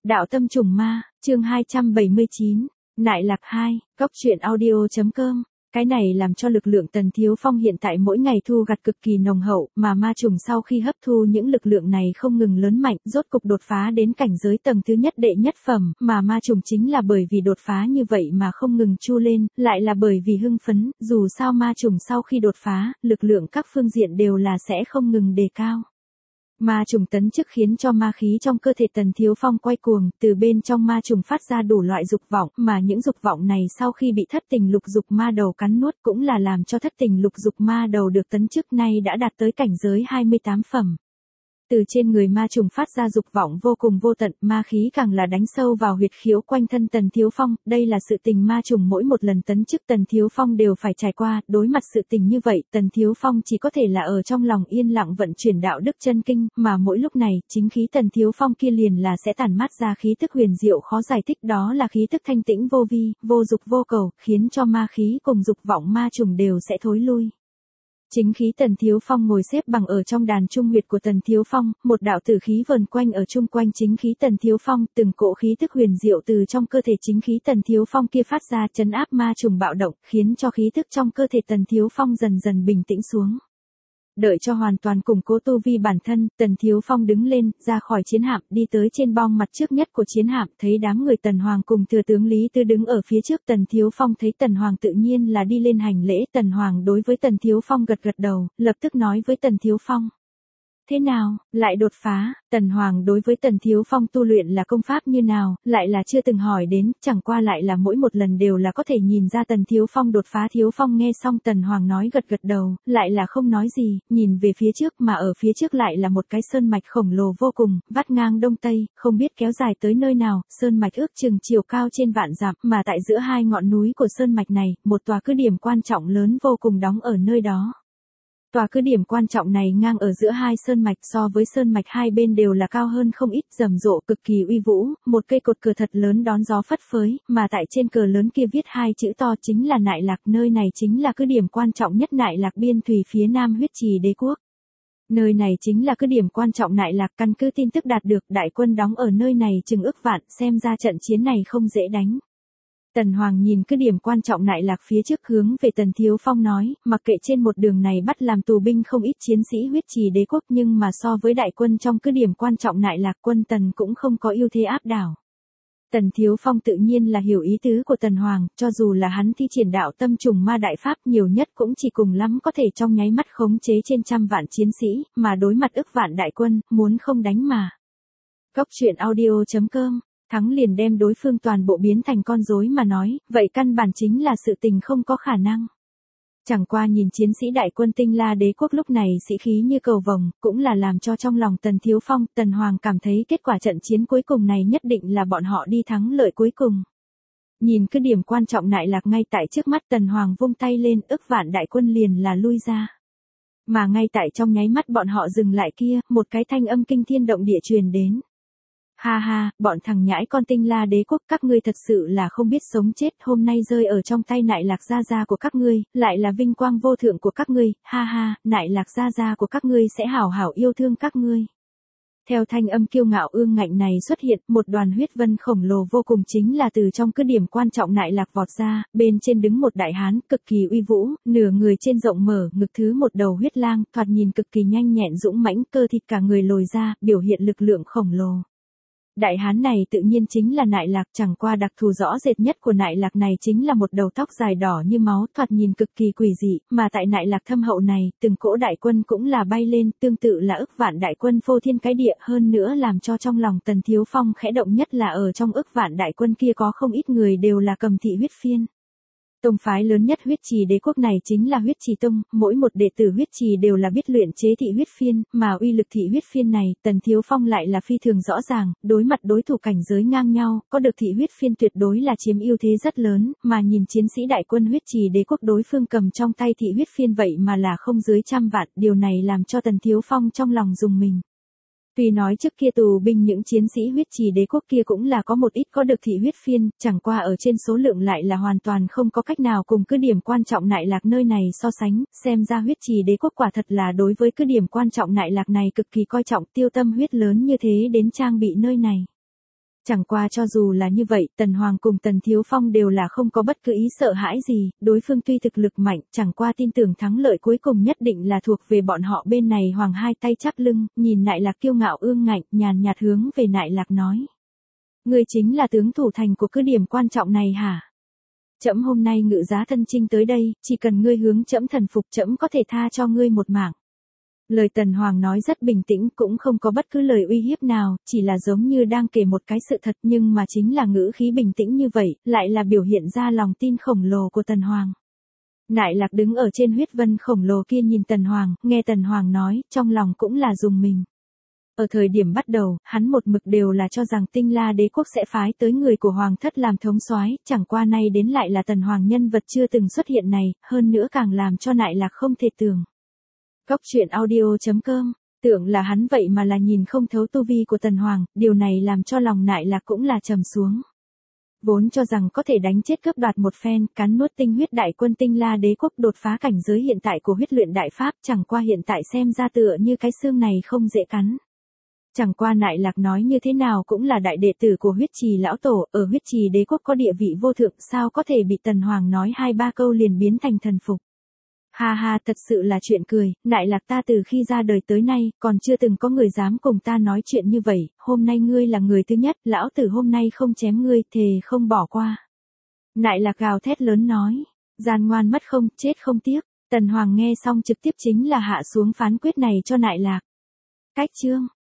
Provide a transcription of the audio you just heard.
Đạo tâm trùng ma, chương 279, Nại Lạc 2, Cốc truyện audio.com. Cái này làm cho lực lượng Tần Thiếu Phong hiện tại mỗi ngày thu gặt cực kỳ nồng hậu, mà ma trùng sau khi hấp thu những lực lượng này không ngừng lớn mạnh, rốt cục đột phá đến cảnh giới tầng thứ nhất đệ nhất phẩm, mà ma trùng chính là bởi vì đột phá như vậy mà không ngừng chu lên, lại là bởi vì hưng phấn, dù sao ma trùng sau khi đột phá, lực lượng các phương diện đều là sẽ không ngừng đề cao. Ma trùng tấn chức khiến cho ma khí trong cơ thể Tần Thiếu Phong quay cuồng, từ bên trong ma trùng phát ra đủ loại dục vọng, mà những dục vọng này sau khi bị thất tình lục dục ma đầu cắn nuốt cũng là làm cho thất tình lục dục ma đầu được tấn chức nay đã đạt tới cảnh giới 28 phẩm. Từ trên người ma trùng phát ra dục vọng vô cùng vô tận, ma khí càng là đánh sâu vào huyệt khiếu quanh thân Tần Thiếu Phong, đây là sự tình ma trùng mỗi một lần tấn chức Tần Thiếu Phong đều phải trải qua, đối mặt sự tình như vậy, Tần Thiếu Phong chỉ có thể là ở trong lòng yên lặng vận chuyển đạo đức chân kinh, mà mỗi lúc này, chính khí Tần Thiếu Phong kia liền là sẽ tản mát ra khí tức huyền diệu khó giải thích, đó là khí tức thanh tĩnh vô vi, vô dục vô cầu, khiến cho ma khí cùng dục vọng ma trùng đều sẽ thối lui. Chính khí Tần Thiếu Phong ngồi xếp bằng ở trong đàn trung huyệt của Tần Thiếu Phong, một đạo tử khí vần quanh ở chung quanh chính khí Tần Thiếu Phong, từng cỗ khí tức huyền diệu từ trong cơ thể chính khí Tần Thiếu Phong kia phát ra trấn áp ma trùng bạo động, khiến cho khí tức trong cơ thể Tần Thiếu Phong dần dần bình tĩnh xuống. Đợi cho hoàn toàn củng cố tu vi bản thân, Tần Thiếu Phong đứng lên, ra khỏi chiến hạm, đi tới trên bong mặt trước nhất của chiến hạm, thấy đám người Tần Hoàng cùng thừa tướng Lý Tư đứng ở phía trước. Tần Thiếu Phong thấy Tần Hoàng tự nhiên là đi lên hành lễ. Tần Hoàng đối với Tần Thiếu Phong gật gật đầu, lập tức nói với Tần Thiếu Phong. Thế nào, lại đột phá? Tần Hoàng đối với Tần Thiếu Phong tu luyện là công pháp như nào, lại là chưa từng hỏi đến, chẳng qua lại là mỗi một lần đều là có thể nhìn ra Tần Thiếu Phong đột phá. Thiếu Phong nghe xong Tần Hoàng nói gật gật đầu, lại là không nói gì, nhìn về phía trước, mà ở phía trước lại là một cái sơn mạch khổng lồ vô cùng, vắt ngang đông tây, không biết kéo dài tới nơi nào, sơn mạch ước chừng chiều cao trên vạn dặm, mà tại giữa hai ngọn núi của sơn mạch này, một tòa cứ điểm quan trọng lớn vô cùng đóng ở nơi đó. Tòa cứ điểm quan trọng này ngang ở giữa hai sơn mạch, so với sơn mạch hai bên đều là cao hơn không ít, rầm rộ cực kỳ uy vũ, một cây cột cờ thật lớn đón gió phất phới, mà tại trên cờ lớn kia viết hai chữ to chính là Nại Lạc, nơi này chính là cứ điểm quan trọng nhất Nại Lạc biên thùy phía nam huyết trì đế quốc. Nơi này chính là cứ điểm quan trọng Nại Lạc, căn cứ tin tức đạt được, đại quân đóng ở nơi này chừng ức vạn, xem ra trận chiến này không dễ đánh. Tần Hoàng nhìn cứ điểm quan trọng Nại Lạc phía trước, hướng về Tần Thiếu Phong nói, mặc kệ trên một đường này bắt làm tù binh không ít chiến sĩ huyết trì đế quốc, nhưng mà so với đại quân trong cứ điểm quan trọng Nại Lạc, quân Tần cũng không có ưu thế áp đảo. Tần Thiếu Phong tự nhiên là hiểu ý tứ của Tần Hoàng, cho dù là hắn thi triển đạo tâm trùng ma đại pháp, nhiều nhất cũng chỉ cùng lắm có thể trong nháy mắt khống chế trên trăm vạn chiến sĩ, mà đối mặt ức vạn đại quân, muốn không đánh mà. Cốc truyện audio.com. Thắng liền đem đối phương toàn bộ biến thành con rối mà nói, vậy căn bản chính là sự tình không có khả năng. Chẳng qua nhìn chiến sĩ đại quân Tinh La đế quốc lúc này sĩ khí như cầu vồng, cũng là làm cho trong lòng Tần Thiếu Phong, Tần Hoàng cảm thấy kết quả trận chiến cuối cùng này nhất định là bọn họ đi thắng lợi cuối cùng. Nhìn cứ điểm quan trọng Nại Lạc ngay tại trước mắt, Tần Hoàng vung tay lên, ức vạn đại quân liền là lui ra. Mà ngay tại trong nháy mắt bọn họ dừng lại kia, một cái thanh âm kinh thiên động địa truyền đến. Ha ha, bọn thằng nhãi con Tinh La đế quốc, các ngươi thật sự là không biết sống chết, hôm nay rơi ở trong tay Nại Lạc gia gia của các ngươi, lại là vinh quang vô thượng của các ngươi, ha ha, Nại Lạc gia gia của các ngươi sẽ hảo hảo yêu thương các ngươi. Theo thanh âm kiêu ngạo ương ngạnh này xuất hiện, một đoàn huyết vân khổng lồ vô cùng chính là từ trong cứ điểm quan trọng Nại Lạc vọt ra, bên trên đứng một đại hán, cực kỳ uy vũ, nửa người trên rộng mở, ngực thứ một đầu huyết lang, thoạt nhìn cực kỳ nhanh nhẹn dũng mãnh, cơ thịt cả người lồi ra, biểu hiện lực lượng khổng lồ. Đại hán này tự nhiên chính là Nại Lạc, chẳng qua đặc thù rõ rệt nhất của Nại Lạc này chính là một đầu tóc dài đỏ như máu, thoạt nhìn cực kỳ quỷ dị, mà tại Nại Lạc thâm hậu này, từng cỗ đại quân cũng là bay lên, tương tự là ức vạn đại quân phô thiên cái địa, hơn nữa làm cho trong lòng Tần Thiếu Phong khẽ động nhất là ở trong ức vạn đại quân kia có không ít người đều là cầm thị huyết phiên. Tông phái lớn nhất huyết trì đế quốc này chính là huyết trì tông, mỗi một đệ tử huyết trì đều là biết luyện chế thị huyết phiên, mà uy lực thị huyết phiên này, Tần Thiếu Phong lại là phi thường rõ ràng, đối mặt đối thủ cảnh giới ngang nhau, có được thị huyết phiên tuyệt đối là chiếm ưu thế rất lớn, mà nhìn chiến sĩ đại quân huyết trì đế quốc đối phương cầm trong tay thị huyết phiên vậy mà là không dưới trăm vạn, điều này làm cho Tần Thiếu Phong trong lòng rùng mình. Tuy nói trước kia tù binh những chiến sĩ huyết trì đế quốc kia cũng là có một ít có được thị huyết phiên, chẳng qua ở trên số lượng lại là hoàn toàn không có cách nào cùng cứ điểm quan trọng Nại Lạc nơi này so sánh, xem ra huyết trì đế quốc quả thật là đối với cứ điểm quan trọng Nại Lạc này cực kỳ coi trọng, tiêu tâm huyết lớn như thế đến trang bị nơi này. Chẳng qua cho dù là như vậy, Tần Hoàng cùng Tần Thiếu Phong đều là không có bất cứ ý sợ hãi gì, đối phương tuy thực lực mạnh, chẳng qua tin tưởng thắng lợi cuối cùng nhất định là thuộc về bọn họ bên này. Hoàng hai tay chắp lưng, nhìn Nại Lạc kiêu ngạo ương ngạnh, nhàn nhạt hướng về Nại Lạc nói. Ngươi chính là tướng thủ thành của cứ điểm quan trọng này hả? Trẫm hôm nay ngự giá thân chinh tới đây, chỉ cần ngươi hướng trẫm thần phục, trẫm có thể tha cho ngươi một mạng. Lời Tần Hoàng nói rất bình tĩnh, cũng không có bất cứ lời uy hiếp nào, chỉ là giống như đang kể một cái sự thật, nhưng mà chính là ngữ khí bình tĩnh như vậy, lại là biểu hiện ra lòng tin khổng lồ của Tần Hoàng. Nại Lạc đứng ở trên huyết vân khổng lồ kia nhìn Tần Hoàng, nghe Tần Hoàng nói, trong lòng cũng là rùng mình. Ở thời điểm bắt đầu, hắn một mực đều là cho rằng Tinh La Đế quốc sẽ phái tới người của Hoàng thất làm thống soái, chẳng qua nay đến lại là Tần Hoàng nhân vật chưa từng xuất hiện này, hơn nữa càng làm cho Nại Lạc không thể tưởng. Cốc truyện audio.com, tưởng là hắn vậy mà là nhìn không thấu tu vi của Tần Hoàng, điều này làm cho lòng Nại Lạc cũng là trầm xuống. Vốn cho rằng có thể đánh chết cướp đoạt một phen, cắn nuốt tinh huyết đại quân Tinh La Đế quốc đột phá cảnh giới hiện tại của huyết luyện đại pháp, chẳng qua hiện tại xem ra tựa như cái xương này không dễ cắn. Chẳng qua Nại Lạc nói như thế nào cũng là đại đệ tử của huyết trì lão tổ, ở huyết trì đế quốc có địa vị vô thượng, sao có thể bị Tần Hoàng nói 2-3 câu liền biến thành thần phục. Ha ha, thật sự là chuyện cười, Nại Lạc ta từ khi ra đời tới nay, còn chưa từng có người dám cùng ta nói chuyện như vậy, hôm nay ngươi là người thứ nhất, lão tử hôm nay không chém ngươi, thề không bỏ qua. Nại Lạc gào thét lớn nói, gian ngoan mất không, chết không tiếc. Tần Hoàng nghe xong trực tiếp chính là hạ xuống phán quyết này cho Nại Lạc. Cách chương